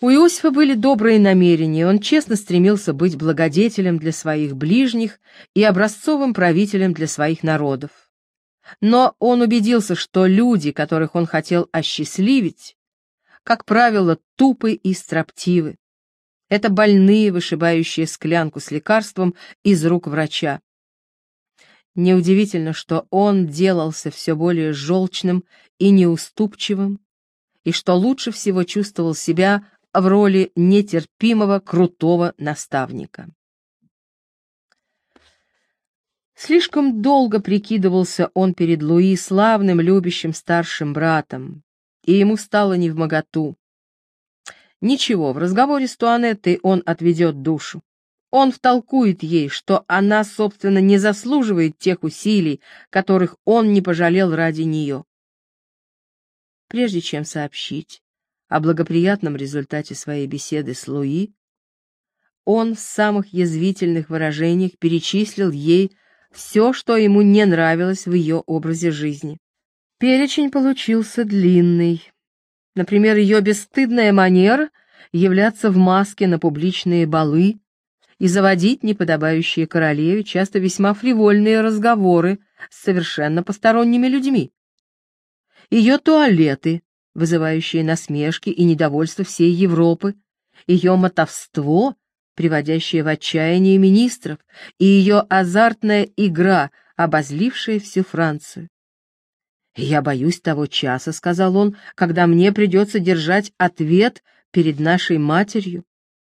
У Иосифа были добрые намерения, он честно стремился быть благодетелем для своих ближних и образцовым правителем для своих народов. Но он убедился, что люди, которых он хотел осчастливить, как правило, тупы и строптивы. Это больные, вышибающие склянку с лекарством из рук врача. Неудивительно, что он делался все более желчным и неуступчивым, и что лучше всего чувствовал себя в роли нетерпимого, крутого наставника. Слишком долго прикидывался он перед Луи славным, любящим старшим братом, и ему стало невмоготу. Ничего, в разговоре с Туанеттой он отведет душу. Он втолкует ей, что она, собственно, не заслуживает тех усилий, которых он не пожалел ради нее. Прежде чем сообщить о благоприятном результате своей беседы с Луи, он в самых язвительных выражениях перечислил ей все, что ему не нравилось в ее образе жизни. Перечень получился длинный. Например, ее бесстыдная манера являться в маске на публичные балы и заводить неподобающие королеве часто весьма фривольные разговоры с совершенно посторонними людьми. Ее туалеты, вызывающие насмешки и недовольство всей Европы, ее мотовство, приводящее в отчаяние министров, и ее азартная игра, обозлившая всю Францию. «Я боюсь того часа», — сказал он, — «когда мне придется держать ответ перед нашей матерью».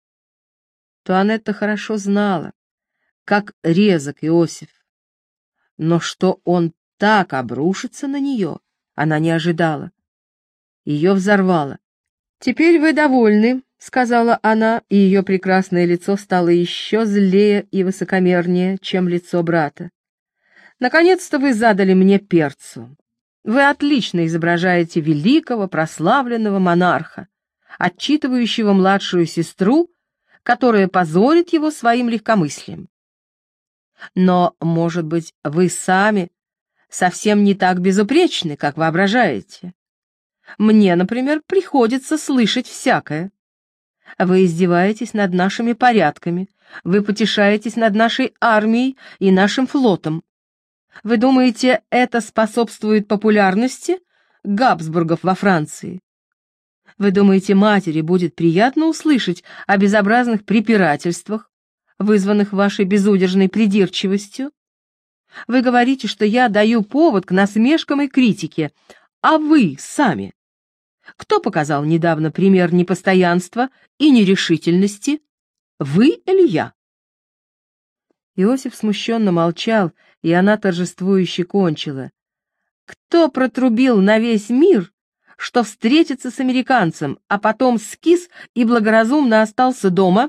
Туанетта хорошо знала, как резок Иосиф, но что он так обрушится на нее, она не ожидала. Ее взорвало. «Теперь вы довольны», — сказала она, и ее прекрасное лицо стало еще злее и высокомернее, чем лицо брата. «Наконец-то вы задали мне перцу. Вы отлично изображаете великого, прославленного монарха, отчитывающего младшую сестру, которая позорит его своим легкомыслием. Но, может быть, вы сами совсем не так безупречны, как воображаете. Мне, например, приходится слышать всякое. Вы издеваетесь над нашими порядками, вы потешаетесь над нашей армией и нашим флотом. Вы думаете, это способствует популярности Габсбургов во Франции? Вы думаете, матери будет приятно услышать о безобразных препирательствах, вызванных вашей безудержной придирчивостью? Вы говорите, что я даю повод к насмешкам и критике, а вы сами? Кто показал недавно пример непостоянства и нерешительности? Вы или я?» Иосиф смущенно молчал, и она торжествующе кончила. «Кто протрубил на весь мир, что встретится с американцем, а потом скис и благоразумно остался дома?»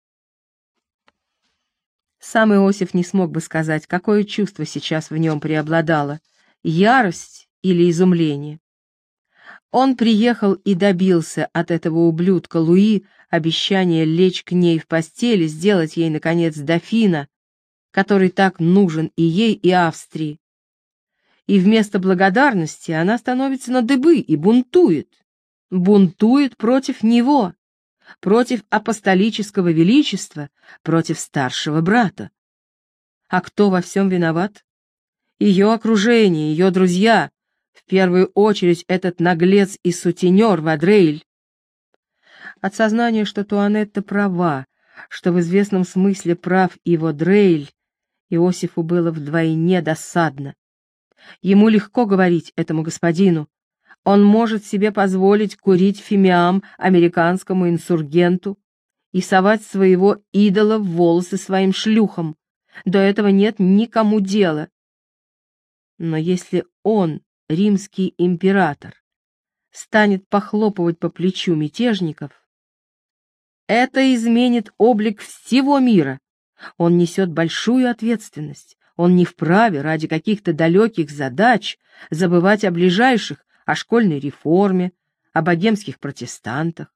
Сам Иосиф не смог бы сказать, какое чувство сейчас в нем преобладало — ярость или изумление. Он приехал и добился от этого ублюдка Луи обещания лечь к ней в постели, сделать ей, наконец, дофина, который так нужен и ей, и Австрии. И вместо благодарности она становится на дыбы и бунтует. Бунтует против него, против апостолического величества, против старшего брата. А кто во всем виноват? Ее окружение, ее друзья, в первую очередь этот наглец и сутенер Вадрейль. От сознания, что Туанетта права, что в известном смысле прав и Вадрейль, Иосифу было вдвойне досадно. Ему легко говорить этому господину. Он может себе позволить курить фимиам американскому инсургенту и совать своего идола в волосы своим шлюхам. До этого нет никому дела. Но если он, римский император, станет похлопывать по плечу мятежников, это изменит облик всего мира. Он несет большую ответственность. Он не вправе ради каких-то далеких задач забывать о ближайших, о школьной реформе, о богемских протестантах.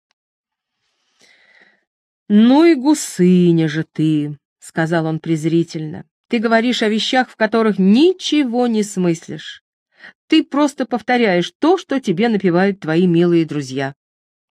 «Ну и гусыня же ты», — сказал он презрительно. «Ты говоришь о вещах, в которых ничего не смыслишь. Ты просто повторяешь то, что тебе напевают твои милые друзья.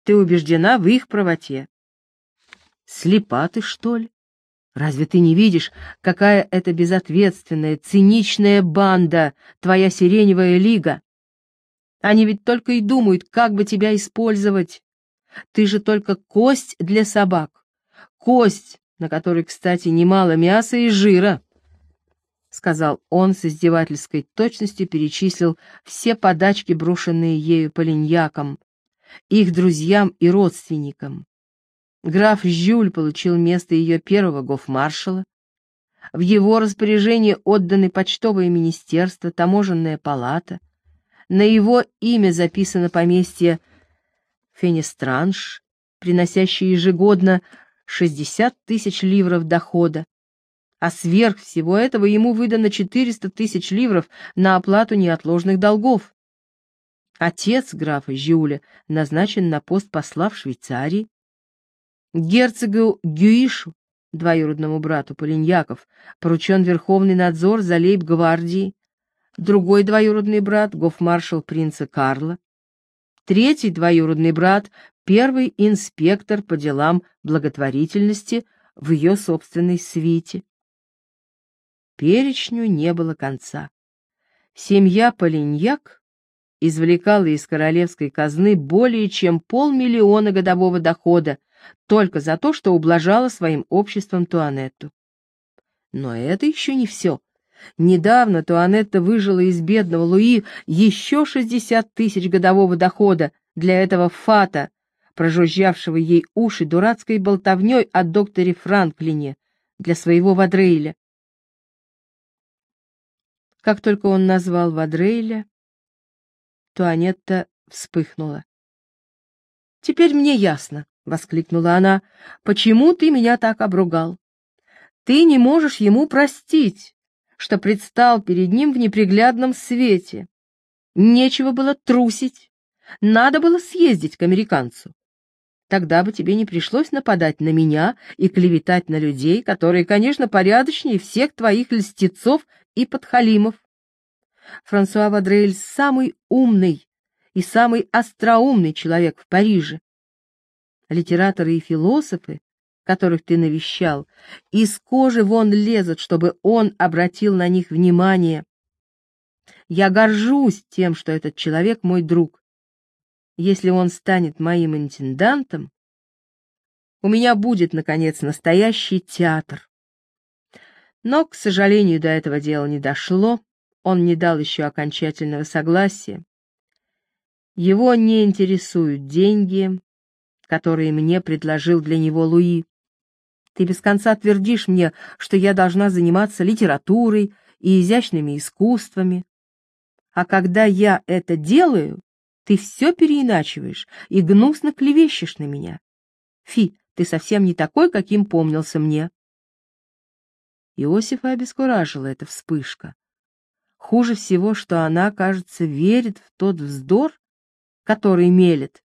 Ты убеждена в их правоте. Слепа ты, что ли? Разве ты не видишь, какая это безответственная, циничная банда, твоя Сиреневая лига? Они ведь только и думают, как бы тебя использовать. Ты же только кость для собак. Кость, на которой, кстати, немало мяса и жира, — сказал он с издевательской точностью, перечислил все подачки, брошенные ею полиньякам, их друзьям и родственникам. Граф Жюль получил место ее первого гофмаршала. В его распоряжение отданы почтовое министерство, таможенная палата. На его имя записано поместье Фенестранж, приносящее ежегодно 60 тысяч ливров дохода. А сверх всего этого ему выдано 400 тысяч ливров на оплату неотложных долгов. Отец графа Жюля назначен на пост посла в Швейцарии. Герцогу Гюишу, двоюродному брату Полиньяков, поручен верховный надзор за лейб-гвардией, другой двоюродный брат — гофмаршал принца Карла, третий двоюродный брат — первый инспектор по делам благотворительности в ее собственной свите. Перечню не было конца. Семья Полиньяк извлекала из королевской казны более чем 500 000 годового дохода только за то, что ублажала своим обществом Туанетту. Но это еще не все. Недавно Туанетта выжила из бедного Луи еще 60 тысяч годового дохода для этого фата, прожужжавшего ей уши дурацкой болтовней о докторе Франклине для своего Вадрейля. Как только он назвал Вадрейля, Туанетта вспыхнула. «Теперь мне ясно», — воскликнула она, — «почему ты меня так обругал? Ты не можешь ему простить, что предстал перед ним в неприглядном свете. Нечего было трусить, надо было съездить к американцу. Тогда бы тебе не пришлось нападать на меня и клеветать на людей, которые, конечно, порядочнее всех твоих льстецов и подхалимов. Франсуа Вадрель самый умный и самый остроумный человек в Париже. Литераторы и философы, которых ты навещал, из кожи вон лезут, чтобы он обратил на них внимание. Я горжусь тем, что этот человек мой друг. Если он станет моим интендантом, у меня будет, наконец, настоящий театр. Но, к сожалению, до этого дела не дошло, он не дал еще окончательного согласия. Его не интересуют деньги, которые мне предложил для него Луи. Ты без конца твердишь мне, что я должна заниматься литературой и изящными искусствами. А когда я это делаю, ты все переиначиваешь и гнусно клевещешь на меня. Фи, ты совсем не такой, каким помнился мне. Иосифа обескуражила эта вспышка. Хуже всего, что она, кажется, верит в тот вздор, который мелет.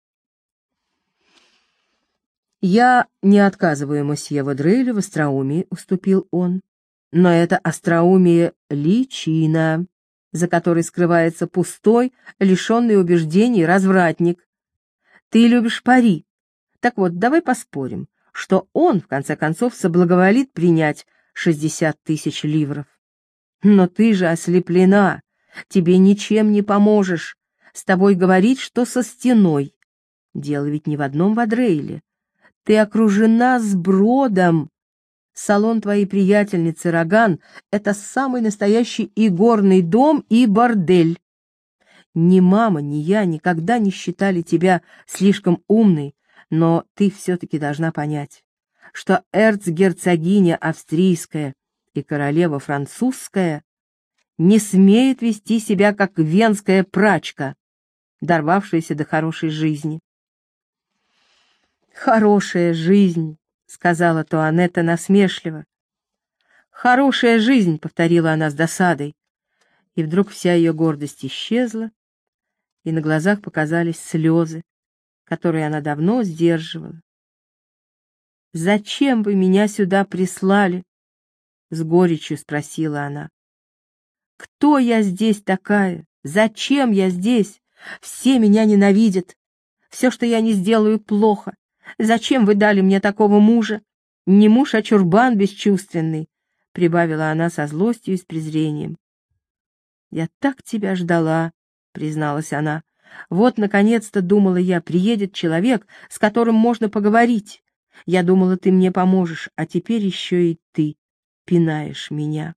«Я не отказываю мосье Вадрелю в остроумии», — уступил он. «Но это остроумие — личина, за которой скрывается пустой, лишенный убеждений развратник. Ты любишь пари. Так вот, давай поспорим, что он, в конце концов, соблаговолит принять 60 тысяч ливров. Но ты же ослеплена, тебе ничем не поможешь. С тобой говорить, что со стеной. Дело ведь не в одном Вадрейле. Ты окружена сбродом. Салон твоей приятельницы Роган — это самый настоящий игорный дом и бордель. Ни мама, ни я никогда не считали тебя слишком умной, но ты все-таки должна понять, что эрцгерцогиня австрийская и королева французская не смеют вести себя, как венская прачка, дорвавшаяся до хорошей жизни. «Хорошая жизнь», — сказала Туанетта насмешливо. «Хорошая жизнь», — повторила она с досадой, и вдруг вся ее гордость исчезла, и на глазах показались слезы, которые она давно сдерживала. «Зачем вы меня сюда прислали?» — с горечью спросила она. «Кто я здесь такая? Зачем я здесь? Все меня ненавидят. Все, что я не сделаю, плохо. Зачем вы дали мне такого мужа? Не муж, а чурбан бесчувственный, — прибавила она со злостью и с презрением. «Я так тебя ждала», — призналась она. «Вот, наконец-то, думала я, приедет человек, с которым можно поговорить. Я думала, ты мне поможешь, а теперь еще и ты пинаешь меня».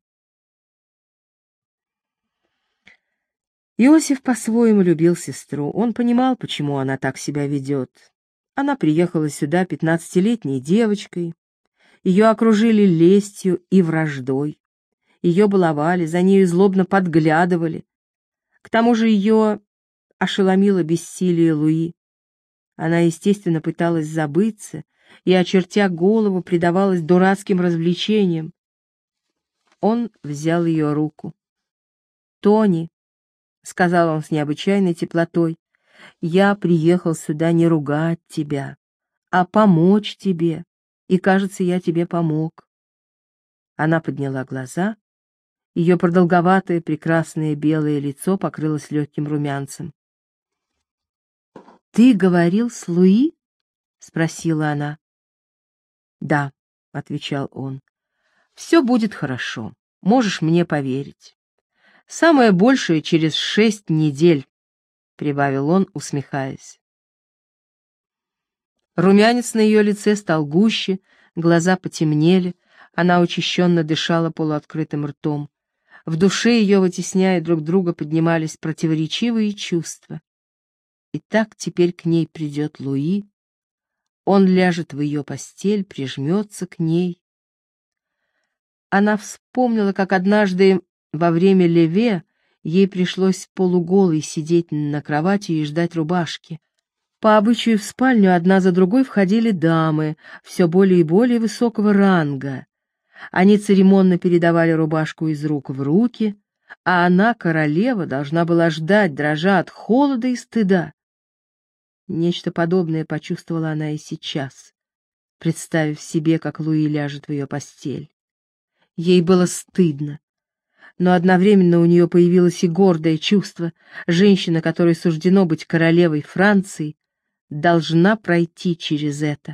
Иосиф по-своему любил сестру. Он понимал, почему она так себя ведет. Она приехала сюда 15-летней девочкой. Ее окружили лестью и враждой. Ее баловали, за нею злобно подглядывали. К тому же ее ошеломило бессилие Луи. Она, естественно, пыталась забыться и, очертя голову, предавалась дурацким развлечениям. Он взял ее руку. «Тони», — сказал он с необычайной теплотой, — «я приехал сюда не ругать тебя, а помочь тебе, и, кажется, я тебе помог». Она подняла глаза. Ее продолговатое, прекрасное белое лицо покрылось легким румянцем. «Ты говорил с Луи?» — спросила она. «Да», — отвечал он, — «все будет хорошо, можешь мне поверить. Самое большее через 6 недель», — прибавил он, усмехаясь. Румянец на ее лице стал гуще, глаза потемнели, она учащенно дышала полуоткрытым ртом. В душе ее, вытесняя друг друга, поднимались противоречивые чувства. И так теперь к ней придет Луи, он ляжет в ее постель, прижмется к ней. Она вспомнила, как однажды во время леве ей пришлось полуголой сидеть на кровати и ждать рубашки. По обычаю в спальню одна за другой входили дамы, все более и более высокого ранга. Они церемонно передавали рубашку из рук в руки, а она, королева, должна была ждать, дрожа от холода и стыда. Нечто подобное почувствовала она и сейчас, представив себе, как Луи ляжет в ее постель. Ей было стыдно, но одновременно у нее появилось и гордое чувство. Женщина, которой суждено быть королевой Франции, должна пройти через это.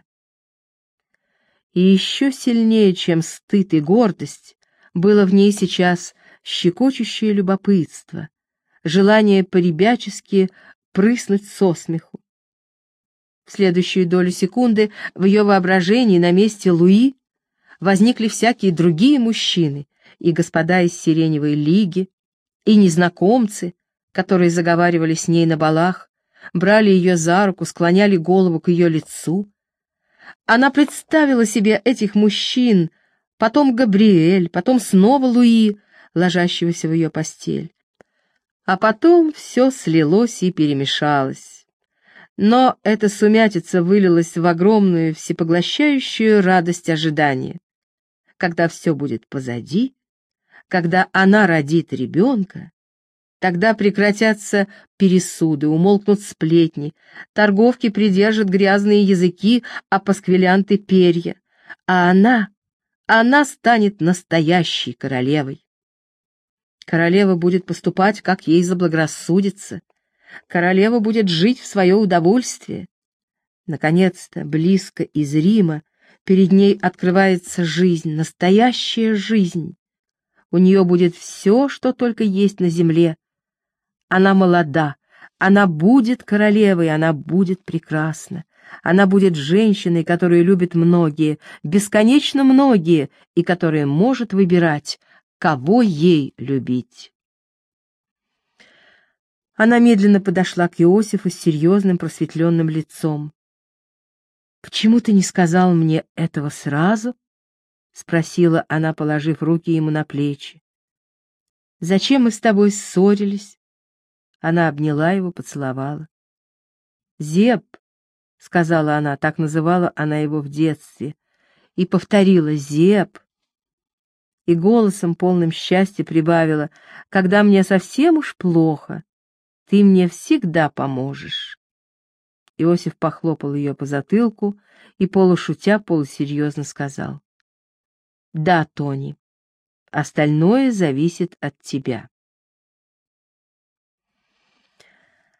И еще сильнее, чем стыд и гордость, было в ней сейчас щекочущее любопытство, желание по-ребячески прыснуть со смеху. В следующую долю секунды в ее воображении на месте Луи возникли всякие другие мужчины, и господа из Сиреневой лиги, и незнакомцы, которые заговаривали с ней на балах, брали ее за руку, склоняли голову к ее лицу. Она представила себе этих мужчин, потом Габриэль, потом снова Луи, ложащегося в ее постель. А потом все слилось и перемешалось. Но эта сумятица вылилась в огромную всепоглощающую радость ожидания. Когда все будет позади, когда она родит ребенка, тогда прекратятся пересуды, умолкнут сплетни, торговки придержат грязные языки, а пасквилянты — перья, а она станет настоящей королевой. Королева будет поступать, как ей заблагорассудится. Королева будет жить в свое удовольствие. Наконец-то, близко из Рима, перед ней открывается жизнь, настоящая жизнь. У нее будет все, что только есть на земле. Она молода, она будет королевой, она будет прекрасна. Она будет женщиной, которую любят многие, бесконечно многие, и которая может выбирать, кого ей любить. Она медленно подошла к Иосифу с серьезным просветленным лицом. «Почему ты не сказал мне этого сразу?» — спросила она, положив руки ему на плечи. «Зачем мы с тобой ссорились?» Она обняла его, поцеловала. «Зеб», — сказала она, так называла она его в детстве, и повторила «Зеб». И голосом, полным счастья, прибавила: «Когда мне совсем уж плохо, ты мне всегда поможешь». Иосиф похлопал ее по затылку и, полушутя, полусерьезно сказал: «Да, Тони, остальное зависит от тебя».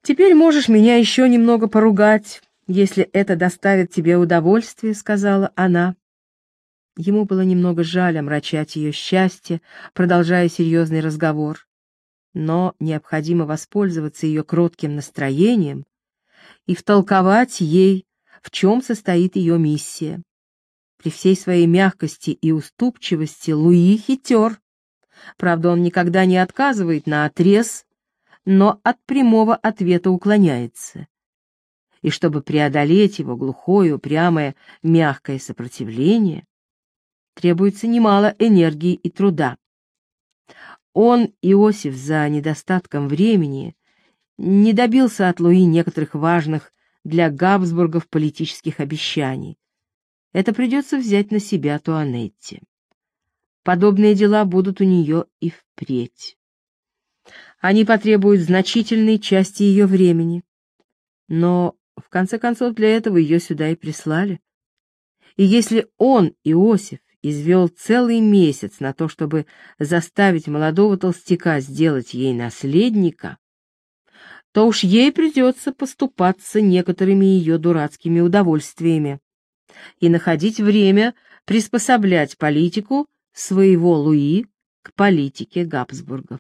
«Теперь можешь меня еще немного поругать, если это доставит тебе удовольствие», — сказала она. Ему было немного жаль омрачать ее счастье, продолжая серьезный разговор, но необходимо воспользоваться ее кротким настроением и втолковать ей, в чем состоит ее миссия. При всей своей мягкости и уступчивости Луи хитер. Правда, он никогда не отказывает наотрез, но от прямого ответа уклоняется. И чтобы преодолеть его глухое, упрямое, мягкое сопротивление, требуется немало энергии и труда. Он, Иосиф, за недостатком времени не добился от Луи некоторых важных для Габсбургов политических обещаний. Это придется взять на себя Туанетте. Подобные дела будут у нее и впредь. Они потребуют значительной части ее времени. Но, в конце концов, для этого ее сюда и прислали. И если он, Иосиф, извел целый месяц на то, чтобы заставить молодого толстяка сделать ей наследника, то уж ей придется поступаться некоторыми ее дурацкими удовольствиями и находить время приспособлять политику своего Луи к политике Габсбургов.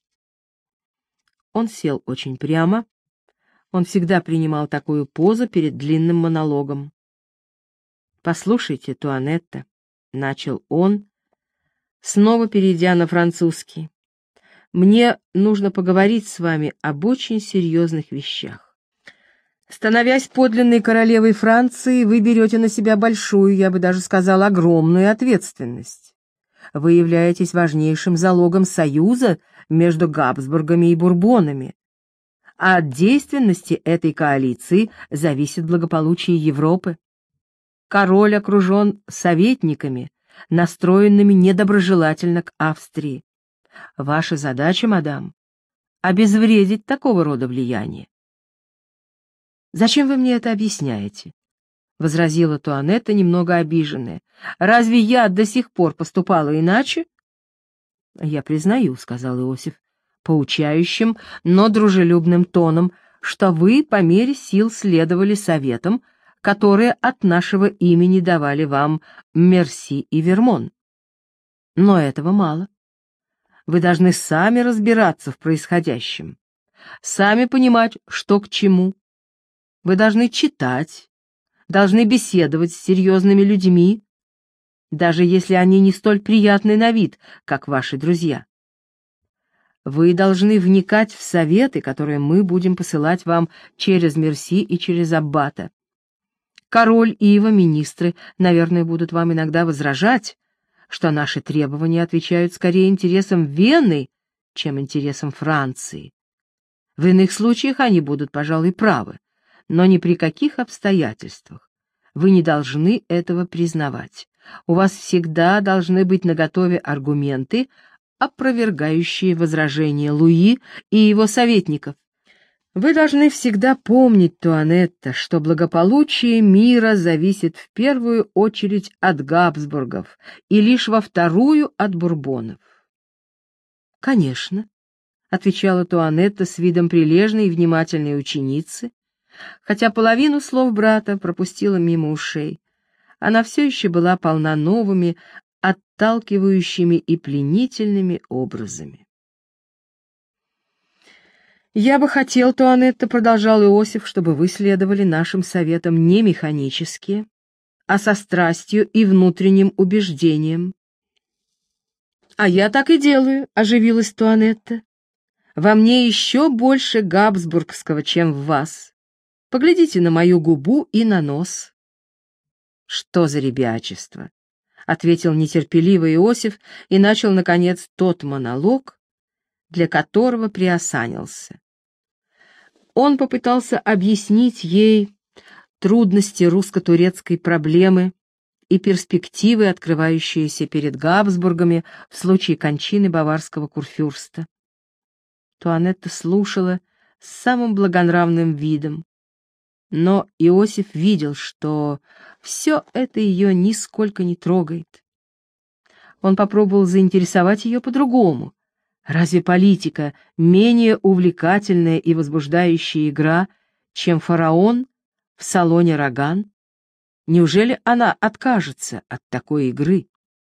Он сел очень прямо. Он всегда принимал такую позу перед длинным монологом. «Послушайте, Туанетта», — начал он, снова перейдя на французский, — «мне нужно поговорить с вами об очень серьезных вещах. Становясь подлинной королевой Франции, вы берете на себя большую, я бы даже сказал, огромную ответственность. Вы являетесь важнейшим залогом союза между Габсбургами и Бурбонами, а от действенности этой коалиции зависит благополучие Европы. Король окружен советниками, настроенными недоброжелательно к Австрии. Ваша задача, мадам, обезвредить такого рода влияние». «Зачем вы мне это объясняете?» — возразила Туанетта, немного обиженная. «Разве я до сих пор поступала иначе?» «Я признаю», — сказал Иосиф, поучающим, но дружелюбным тоном, «что вы по мере сил следовали советам, которые от нашего имени давали вам Мерси и Вермон. Но этого мало. Вы должны сами разбираться в происходящем, сами понимать, что к чему. Вы должны читать, должны беседовать с серьезными людьми, даже если они не столь приятны на вид, как ваши друзья. Вы должны вникать в советы, которые мы будем посылать вам через Мерси и через аббата. Король и его министры, наверное, будут вам иногда возражать, что наши требования отвечают скорее интересам Вены, чем интересам Франции. В иных случаях они будут, пожалуй, правы, но ни при каких обстоятельствах вы не должны этого признавать. У вас всегда должны быть наготове аргументы, опровергающие возражения Луи и его советников. Вы должны всегда помнить, Туанетта, что благополучие мира зависит в первую очередь от Габсбургов и лишь во вторую от Бурбонов. «Конечно», — отвечала Туанетта с видом прилежной и внимательной ученицы, хотя половину слов брата пропустила мимо ушей. Она все еще была полна новыми, отталкивающими и пленительными образами. «Я бы хотел, Туанетта, — продолжал Иосиф, — чтобы вы следовали нашим советам не механически, а со страстью и внутренним убеждением». «А я так и делаю», — оживилась Туанетта. «Во мне еще больше габсбургского, чем в вас. Поглядите на мою губу и на нос». «Что за ребячество?» — ответил нетерпеливо Иосиф и начал, наконец, тот монолог, для которого приосанился. Он попытался объяснить ей трудности русско-турецкой проблемы и перспективы, открывающиеся перед Габсбургами в случае кончины баварского курфюрста. Туанетта слушала с самым благонравным видом, но Иосиф видел, что все это ее нисколько не трогает. Он попробовал заинтересовать ее по-другому, Разве политика менее увлекательная и возбуждающая игра, чем фараон в салоне Роган? Неужели она откажется от такой игры?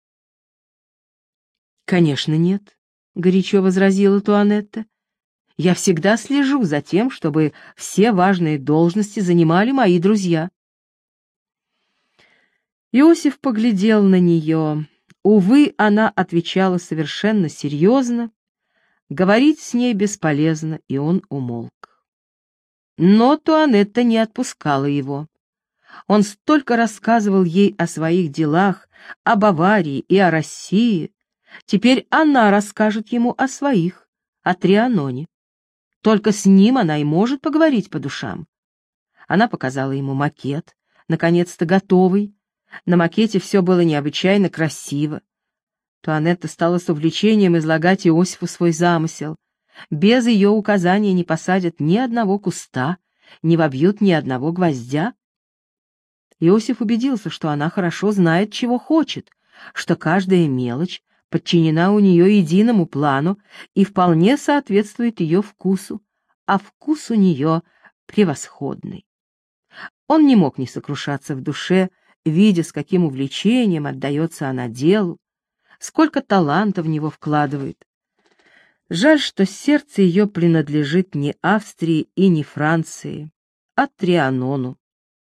«Конечно, нет», — горячо возразила Туанетта. «Я всегда слежу за тем, чтобы все важные должности занимали мои друзья». Иосиф поглядел на нее. Увы, она отвечала совершенно серьезно. Говорить с ней бесполезно, и он умолк. Но Туанетта не отпускала его. Он столько рассказывал ей о своих делах, о Баварии и о России. Теперь она расскажет ему о своих, о Трианоне. Только с ним она и может поговорить по душам. Она показала ему макет, наконец-то готовый. На макете все было необычайно красиво. Туанетта стала с увлечением излагать Иосифу свой замысел. Без ее указания не посадят ни одного куста, не вобьют ни одного гвоздя. Иосиф убедился, что она хорошо знает, чего хочет, что каждая мелочь подчинена у нее единому плану и вполне соответствует ее вкусу, а вкус у нее превосходный. Он не мог не сокрушаться в душе, видя, с каким увлечением отдается она делу, сколько таланта в него вкладывает. Жаль, что сердце ее принадлежит не Австрии и не Франции, а Трианону.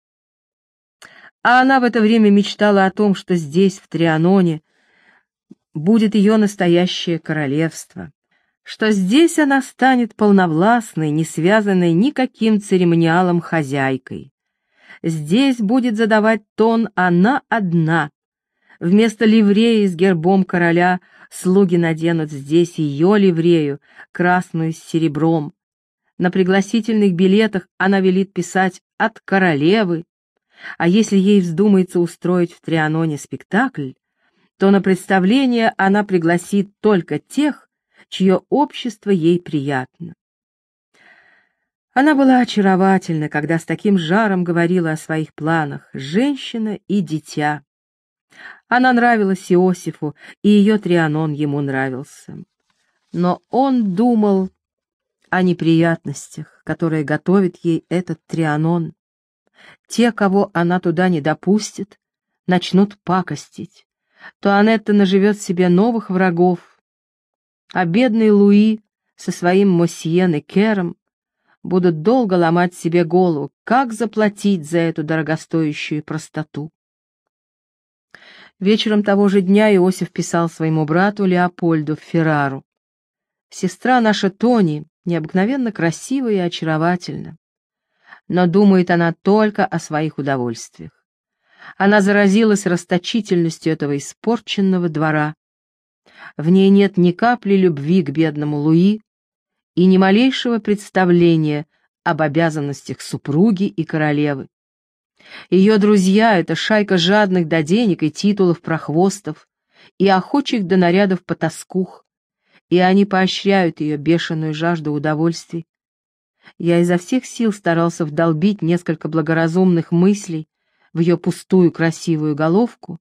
А она в это время мечтала о том, что здесь, в Трианоне, будет ее настоящее королевство, что здесь она станет полновластной, не связанной никаким церемониалом хозяйкой. Здесь будет задавать тон она одна. Вместо ливреи с гербом короля слуги наденут здесь ее ливрею, красную с серебром. На пригласительных билетах она велит писать «От королевы», а если ей вздумается устроить в Трианоне спектакль, то на представление она пригласит только тех, чье общество ей приятно. Она была очаровательна, когда с таким жаром говорила о своих планах, женщина и дитя. Она нравилась Иосифу, и ее Трианон ему нравился. Но он думал о неприятностях, которые готовит ей этот Трианон. Те, кого она туда не допустит, начнут пакостить. Туанетта наживет себе новых врагов, а бедный Луи со своим мосье Некером будут долго ломать себе голову, как заплатить за эту дорогостоящую простоту. Вечером того же дня Иосиф писал своему брату Леопольду в Феррару: «Сестра наша Тони необыкновенно красива и очаровательна, но думает она только о своих удовольствиях. Она заразилась расточительностью этого испорченного двора. В ней нет ни капли любви к бедному Луи и ни малейшего представления об обязанностях супруги и королевы. Ее друзья — это шайка жадных до денег и титулов прохвостов и охочих до нарядов потаскух, и они поощряют ее бешеную жажду удовольствий. Я изо всех сил старался вдолбить несколько благоразумных мыслей в ее пустую красивую головку,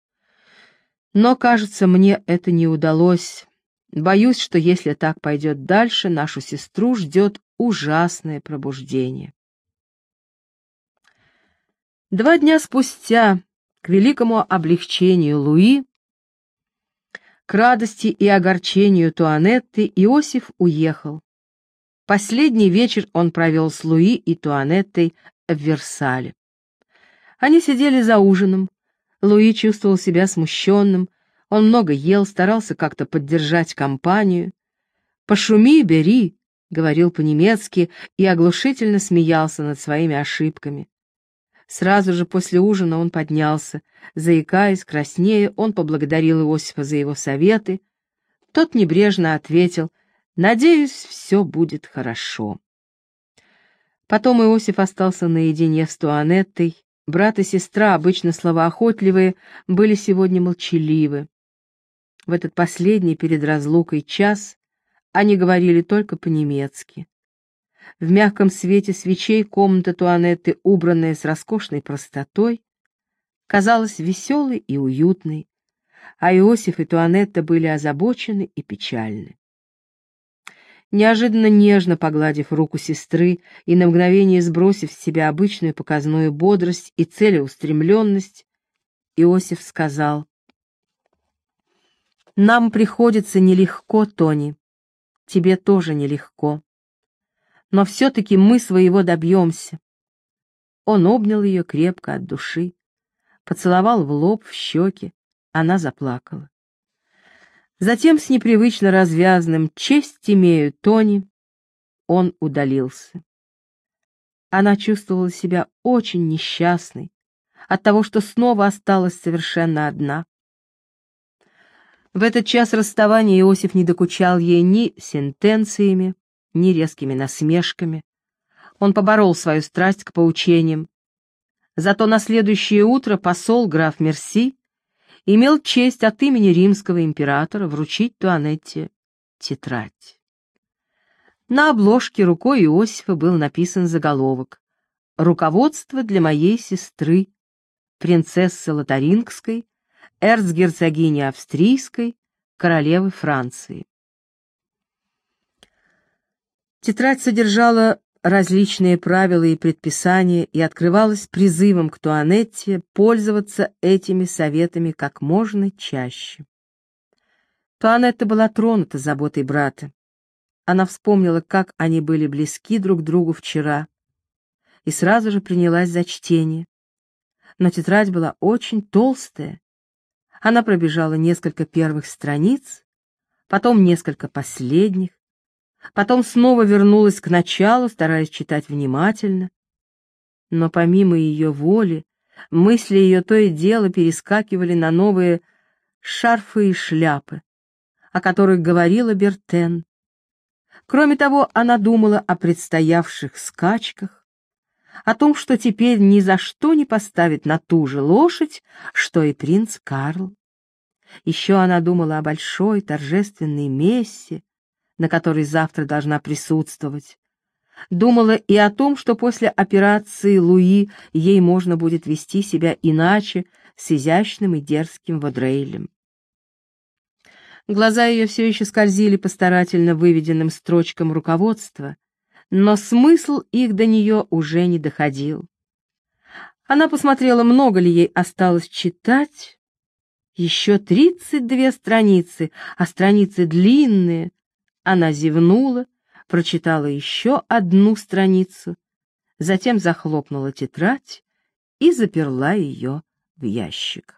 но, кажется, мне это не удалось. Боюсь, что если так пойдет дальше, нашу сестру ждет ужасное пробуждение». 2 дня спустя, к великому облегчению Луи, к радости и огорчению Туанетты, Иосиф уехал. Последний вечер он провел с Луи и Туанеттой в Версале. Они сидели за ужином. Луи чувствовал себя смущенным, он много ел, старался как-то поддержать компанию. «Пошуми, бери», — говорил по-немецки и оглушительно смеялся над своими ошибками. Сразу же после ужина он поднялся. Заикаясь, краснея, он поблагодарил Иосифа за его советы. Тот небрежно ответил: «Надеюсь, все будет хорошо». Потом Иосиф остался наедине с Туанеттой. Брат и сестра, обычно словоохотливые, были сегодня молчаливы. В этот последний перед разлукой час они говорили только по-немецки. В мягком свете свечей комната Туанетты, убранная с роскошной простотой, казалась веселой и уютной, а Иосиф и Туанетта были озабочены и печальны. Неожиданно нежно погладив руку сестры и на мгновение сбросив с себя обычную показную бодрость и целеустремленность, Иосиф сказал: «Нам приходится нелегко, Тони, тебе тоже нелегко, но все-таки мы своего добьемся». Он обнял ее крепко от души, поцеловал в лоб, в щеки, она заплакала. Затем с непривычно развязным «честь имею, Тони» он удалился. Она чувствовала себя очень несчастной от того, что снова осталась совершенно одна. В этот час расставания Иосиф не докучал ей ни сентенциями, ни резкими насмешками. Он поборол свою страсть к поучениям. Зато на следующее утро посол граф Мерси имел честь от имени римского императора вручить Туанетте тетрадь. На обложке рукой Иосифа был написан заголовок: «Руководство для моей сестры, принцессы Лотарингской, эрцгерцогини Австрийской, королевы Франции». Тетрадь содержала различные правила и предписания и открывалась призывом к Туанетте пользоваться этими советами как можно чаще. Туанетта была тронута заботой брата. Она вспомнила, как они были близки друг другу вчера, и сразу же принялась за чтение. Но тетрадь была очень толстая. Она пробежала несколько первых страниц, потом несколько последних, потом снова вернулась к началу, стараясь читать внимательно. Но помимо ее воли, мысли ее то и дело перескакивали на новые шарфы и шляпы, о которых говорила Бертен. Кроме того, она думала о предстоявших скачках, о том, что теперь ни за что не поставит на ту же лошадь, что и принц Карл. Еще она думала о большой торжественной мессе, на которой завтра должна присутствовать. Думала и о том, что после операции Луи ей можно будет вести себя иначе, с изящным и дерзким Водрейлем. Глаза ее все еще скользили по старательно выведенным строчкам руководства, но смысл их до нее уже не доходил. Она посмотрела, много ли ей осталось читать. Еще 32 страницы, а страницы длинные. Она зевнула, прочитала еще одну страницу, затем захлопнула тетрадь и заперла ее в ящик.